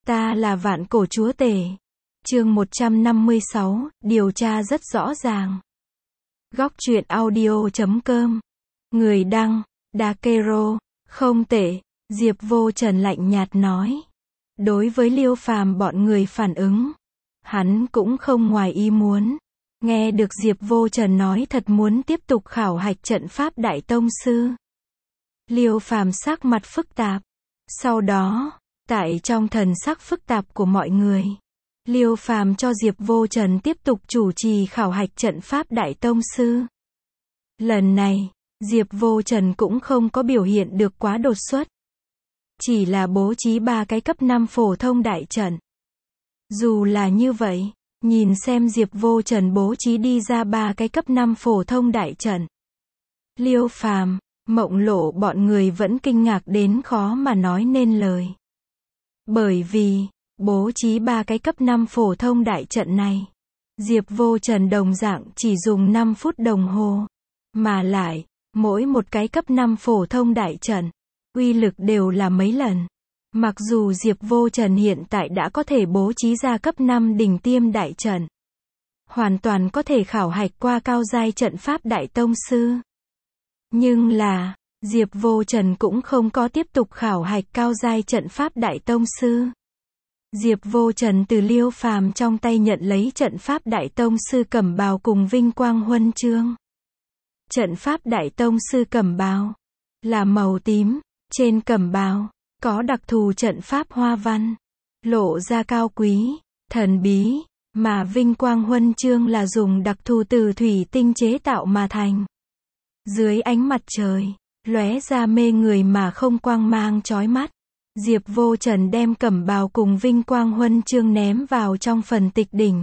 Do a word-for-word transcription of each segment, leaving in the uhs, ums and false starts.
Ta là vạn cổ chúa tể. Chương một trăm năm mươi sáu, điều tra rất rõ ràng. Góc truyện audio chấm com. Người đăng, Dakero, không tệ, Diệp Vô Trần lạnh nhạt nói. Đối với Liêu Phàm bọn người phản ứng, hắn cũng không ngoài ý muốn. Nghe được Diệp Vô Trần nói thật muốn tiếp tục khảo hạch trận pháp đại tông sư. Liêu Phàm sắc mặt phức tạp. Sau đó, tại trong thần sắc phức tạp của mọi người, Liêu Phàm cho Diệp Vô Trần tiếp tục chủ trì khảo hạch trận pháp đại tông sư. Lần này, Diệp Vô Trần cũng không có biểu hiện được quá đột xuất. Chỉ là bố trí ba cái cấp năm phổ thông đại trận. Dù là như vậy, nhìn xem Diệp Vô Trần bố trí đi ra ba cái cấp năm phổ thông đại trận. Liêu Phàm, Mộng Lộ bọn người vẫn kinh ngạc đến khó mà nói nên lời. Bởi vì, bố trí ba cái cấp năm phổ thông đại trận này, Diệp Vô Trần đồng dạng chỉ dùng năm phút đồng hồ. Mà lại, mỗi một cái cấp năm phổ thông đại trận, uy lực đều là mấy lần. Mặc dù Diệp Vô Trần hiện tại đã có thể bố trí ra cấp năm đỉnh tiêm đại trận, hoàn toàn có thể khảo hạch qua cao giai trận pháp đại tông sư. Nhưng là, Diệp Vô Trần cũng không có tiếp tục khảo hạch cao giai trận pháp đại tông sư. Diệp Vô Trần từ Liêu Phàm trong tay nhận lấy trận pháp đại tông sư cẩm bào cùng vinh quang huân chương. Trận pháp đại tông sư cẩm bào là màu tím, trên cẩm bào có đặc thù trận pháp hoa văn, lộ ra cao quý, thần bí, mà vinh quang huân chương là dùng đặc thù từ thủy tinh chế tạo mà thành. Dưới ánh mặt trời, lóe ra mê người mà không quang mang chói mắt. Diệp Vô Trần đem cẩm bào cùng vinh quang huân chương ném vào trong phần tịch đỉnh.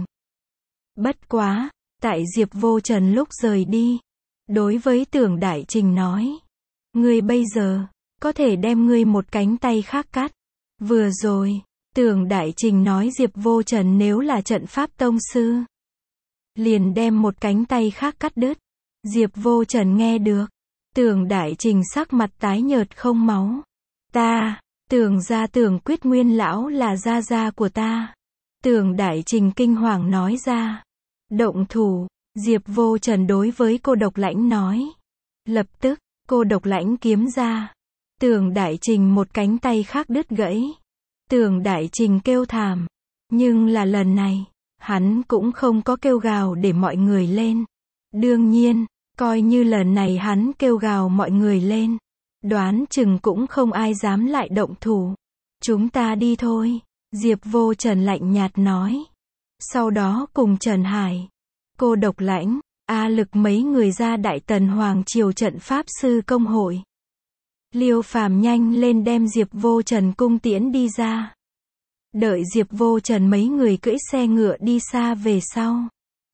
Bất quá, tại Diệp Vô Trần lúc rời đi, đối với Tưởng Đại Trình nói, ngươi bây giờ có thể đem ngươi một cánh tay khác cắt. Vừa rồi, Tưởng Đại Trình nói Diệp Vô Trần nếu là trận pháp tông sư, liền đem một cánh tay khác cắt đứt. Diệp Vô Trần nghe được, Tưởng Đại Trình sắc mặt tái nhợt không máu. Ta, Tưởng gia Tưởng Quyết Nguyên lão là gia gia của ta. Tưởng Đại Trình kinh hoàng nói ra. Động thủ, Diệp Vô Trần đối với cô Độc Lãnh nói. Lập tức, cô Độc Lãnh kiếm ra. Tưởng Đại Trình một cánh tay khác đứt gãy. Tưởng Đại Trình kêu thảm. Nhưng là lần này, hắn cũng không có kêu gào để mọi người lên. Đương nhiên, coi như lần này hắn kêu gào mọi người lên, đoán chừng cũng không ai dám lại động thủ. Chúng ta đi thôi, Diệp Vô Trần lạnh nhạt nói. Sau đó cùng Trần Hải, cô Độc Lãnh, A Lực mấy người ra Đại Tần Hoàng Triều trận pháp sư công hội. Liêu Phàm nhanh lên đem Diệp Vô Trần cung tiễn đi ra. Đợi Diệp Vô Trần mấy người cưỡi xe ngựa đi xa về sau,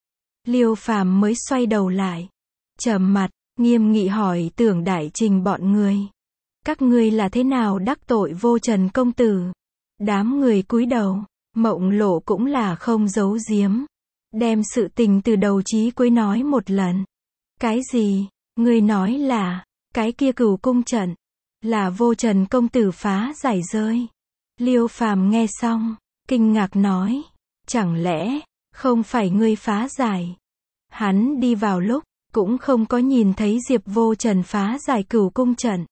Liêu Phàm mới xoay đầu lại, trầm mặt, nghiêm nghị hỏi Tưởng Đại Trình bọn người. Các ngươi là thế nào đắc tội Vô Trần công tử? Đám người cúi đầu, Mộng Lộ cũng là không giấu giếm. Đem sự tình từ đầu chí cuối nói một lần. Cái gì? Ngươi nói là, cái kia Cửu Cung trận, là Vô Trần công tử phá giải rơi. Liêu Phàm nghe xong, kinh ngạc nói. Chẳng lẽ, không phải ngươi phá giải? Hắn đi vào lúc, cũng không có nhìn thấy Diệp Vô Trần phá giải Cửu Cung trận.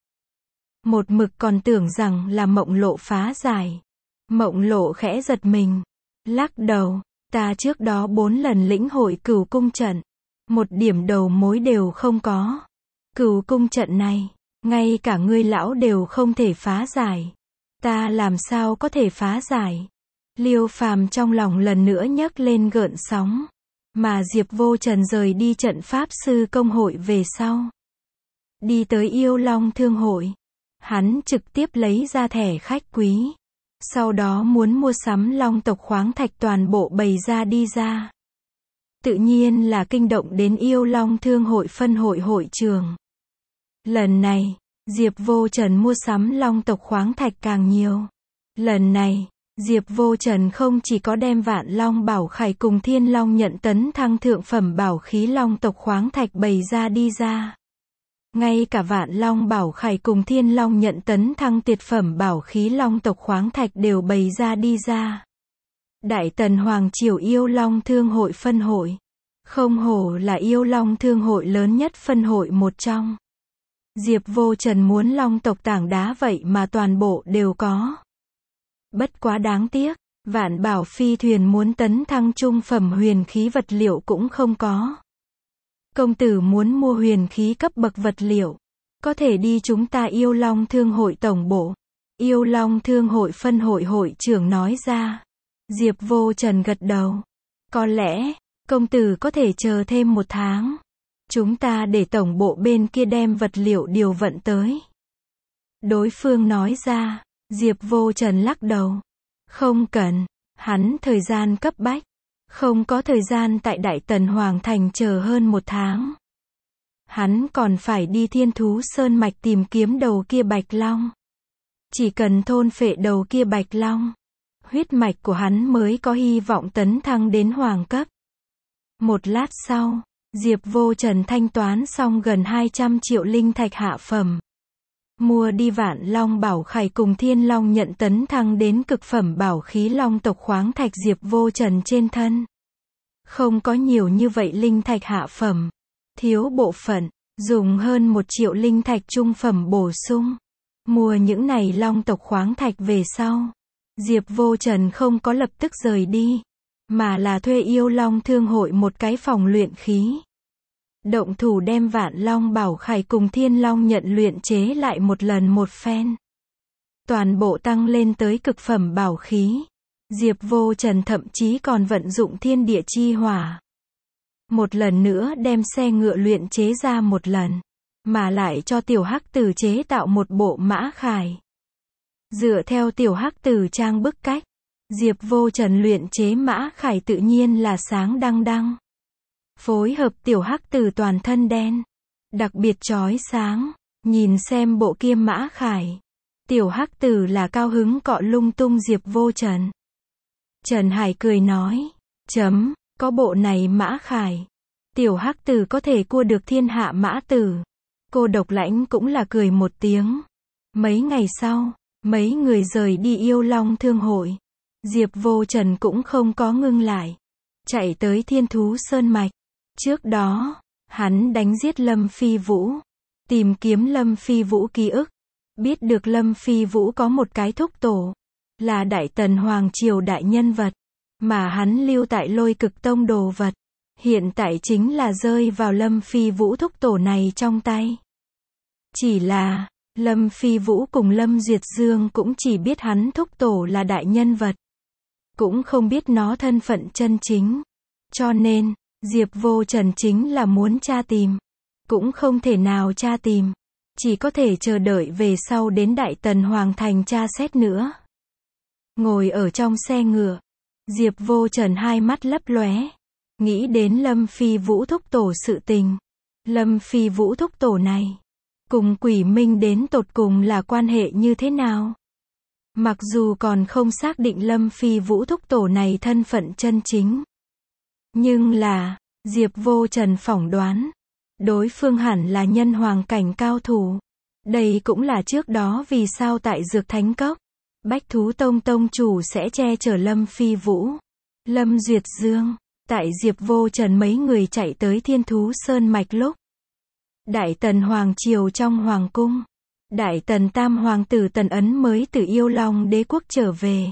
Một mực còn tưởng rằng là Mộng Lộ phá giải. Mộng Lộ khẽ giật mình, lắc đầu, ta trước đó bốn lần lĩnh hội Cửu Cung trận, một điểm đầu mối đều không có. Cửu Cung trận này, ngay cả ngươi lão đều không thể phá giải. Ta làm sao có thể phá giải? Liêu Phàm trong lòng lần nữa nhấc lên gợn sóng. Mà Diệp Vô Trần rời đi trận pháp sư công hội về sau, đi tới Yêu Long Thương hội. Hắn trực tiếp lấy ra thẻ khách quý. Sau đó muốn mua sắm long tộc khoáng thạch toàn bộ bày ra đi ra. Tự nhiên là kinh động đến Yêu Long Thương hội phân hội hội trường. Lần này, Diệp Vô Trần mua sắm long tộc khoáng thạch càng nhiều. Lần này, Diệp Vô Trần không chỉ có đem Vạn Long Bảo Khải cùng Thiên Long nhận tấn thăng thượng phẩm bảo khí long tộc khoáng thạch bày ra đi ra. Ngay cả Vạn Long Bảo Khải cùng Thiên Long nhận tấn thăng tuyệt phẩm bảo khí long tộc khoáng thạch đều bày ra đi ra. Đại Tần Hoàng Triều Yêu Long Thương Hội phân hội. Không hổ là Yêu Long Thương Hội lớn nhất phân hội một trong. Diệp Vô Trần muốn long tộc tảng đá vậy mà toàn bộ đều có. Bất quá đáng tiếc, Vạn Bảo Phi thuyền muốn tấn thăng trung phẩm huyền khí vật liệu cũng không có. Công tử muốn mua huyền khí cấp bậc vật liệu, có thể đi chúng ta Yêu Long Thương Hội tổng bộ. Yêu Long Thương Hội phân hội hội trưởng nói ra. Diệp Vô Trần gật đầu. Có lẽ, công tử có thể chờ thêm một tháng. Chúng ta để tổng bộ bên kia đem vật liệu điều vận tới. Đối phương nói ra. Diệp Vô Trần lắc đầu. Không cần, hắn thời gian cấp bách. Không có thời gian tại Đại Tần Hoàng Thành chờ hơn một tháng. Hắn còn phải đi Thiên Thú Sơn Mạch tìm kiếm đầu kia Bạch Long. Chỉ cần thôn phệ đầu kia Bạch Long, huyết mạch của hắn mới có hy vọng tấn thăng đến hoàng cấp. Một lát sau, Diệp Vô Trần thanh toán xong gần hai trăm triệu linh thạch hạ phẩm. Mua đi Vạn Long Bảo Khải cùng Thiên Long nhận tấn thăng đến cực phẩm bảo khí long tộc khoáng thạch Diệp Vô Trần trên thân. Không có nhiều như vậy linh thạch hạ phẩm. Thiếu bộ phận, dùng hơn một triệu linh thạch trung phẩm bổ sung. Mua những này long tộc khoáng thạch về sau. Diệp Vô Trần không có lập tức rời đi, mà là thuê Yêu Long Thương Hội một cái phòng luyện khí. Động thủ đem Vạn Long Bảo Khải cùng Thiên Long nhận luyện chế lại một lần một phen. Toàn bộ tăng lên tới cực phẩm bảo khí. Diệp Vô Trần thậm chí còn vận dụng thiên địa chi hỏa. Một lần nữa đem xe ngựa luyện chế ra một lần. Mà lại cho tiểu hắc tử chế tạo một bộ mã khải. Dựa theo tiểu hắc tử trang bức cách, Diệp Vô Trần luyện chế mã khải tự nhiên là sáng đăng đăng. Phối hợp tiểu hắc tử toàn thân đen, đặc biệt chói sáng, nhìn xem bộ kia mã khải. Tiểu hắc tử là cao hứng cọ lung tung Diệp Vô Trần. Trần Hải cười nói, chấm, có bộ này mã khải. Tiểu hắc tử có thể cua được thiên hạ mã tử. Cô Độc Lãnh cũng là cười một tiếng. Mấy ngày sau, mấy người rời đi Yêu Long Thương Hội. Diệp Vô Trần cũng không có ngưng lại. Chạy tới Thiên Thú Sơn Mạch. Trước đó, hắn đánh giết Lâm Phi Vũ. Tìm kiếm Lâm Phi Vũ ký ức. Biết được Lâm Phi Vũ có một cái thúc tổ. Là Đại Tần Hoàng Triều đại nhân vật. Mà hắn lưu tại Lôi Cực Tông đồ vật. Hiện tại chính là rơi vào Lâm Phi Vũ thúc tổ này trong tay. Chỉ là, Lâm Phi Vũ cùng Lâm Duyệt Dương cũng chỉ biết hắn thúc tổ là đại nhân vật. Cũng không biết nó thân phận chân chính. Cho nên, Diệp Vô Trần chính là muốn tra tìm. Cũng không thể nào tra tìm. Chỉ có thể chờ đợi về sau đến Đại Tần Hoàng Thành tra xét nữa. Ngồi ở trong xe ngựa, Diệp Vô Trần hai mắt lấp lóe. Nghĩ đến Lâm Phi Vũ thúc tổ sự tình. Lâm Phi Vũ thúc tổ này, cùng Quỷ Minh đến tột cùng là quan hệ như thế nào? Mặc dù còn không xác định Lâm Phi Vũ thúc tổ này thân phận chân chính. Nhưng là, Diệp Vô Trần phỏng đoán, đối phương hẳn là nhân hoàng cảnh cao thủ. Đây cũng là trước đó vì sao tại Dược Thánh Cốc, Bách Thú Tông Tông chủ sẽ che chở Lâm Phi Vũ, Lâm Duyệt Dương. Tại Diệp Vô Trần mấy người chạy tới Thiên Thú Sơn Mạch lúc. Đại Tần Hoàng Triều trong Hoàng Cung. Đại Tần Tam Hoàng tử Tần Ấn mới từ Yêu Long Đế Quốc trở về.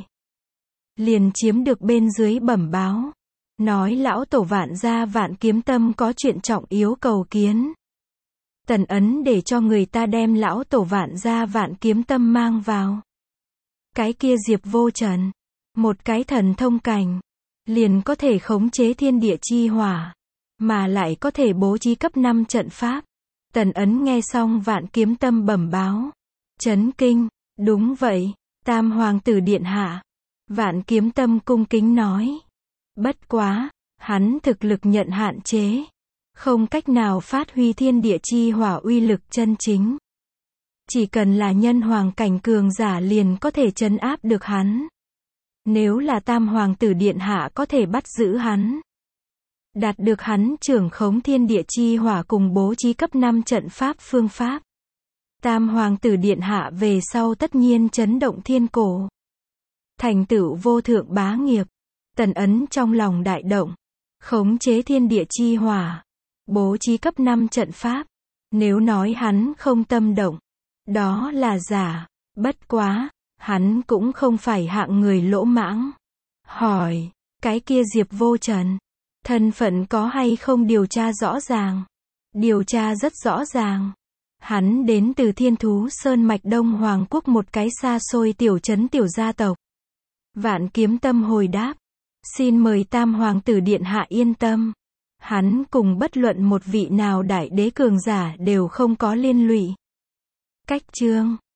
Liền chiếm được bên dưới bẩm báo. Nói lão tổ Vạn Gia Vạn Kiếm Tâm có chuyện trọng yếu cầu kiến. Tần Ấn để cho người ta đem lão tổ Vạn Gia Vạn Kiếm Tâm mang vào. Cái kia Diệp Vô Trần. Một cái thần thông cảnh. Liền có thể khống chế thiên địa chi hỏa. Mà lại có thể bố trí cấp năm trận pháp. Tần Ấn nghe xong Vạn Kiếm Tâm bẩm báo. Chấn kinh, đúng vậy, Tam Hoàng tử điện hạ. Vạn Kiếm Tâm cung kính nói. Bất quá, hắn thực lực nhận hạn chế. Không cách nào phát huy thiên địa chi hỏa uy lực chân chính. Chỉ cần là nhân hoàng cảnh cường giả liền có thể trấn áp được hắn. Nếu là Tam Hoàng tử điện hạ có thể bắt giữ hắn. Đạt được hắn trưởng khống thiên địa chi hỏa cùng bố trí cấp năm trận pháp phương pháp. Tam hoàng tử điện hạ về sau tất nhiên chấn động thiên cổ. Thành tựu vô thượng bá nghiệp. Tần Ấn trong lòng đại động. Khống chế thiên địa chi hỏa. Bố trí cấp năm trận pháp. Nếu nói hắn không tâm động. Đó là giả. Bất quá. Hắn cũng không phải hạng người lỗ mãng. Hỏi. Cái kia Diệp Vô Trần. Thân phận có hay không điều tra rõ ràng? Điều tra rất rõ ràng. Hắn đến từ Thiên Thú Sơn mạch Đông Hoàng quốc một cái xa xôi tiểu trấn tiểu gia tộc. Vạn Kiếm Tâm hồi đáp. Xin mời Tam hoàng tử điện hạ yên tâm. Hắn cùng bất luận một vị nào đại đế cường giả đều không có liên lụy. Cách chương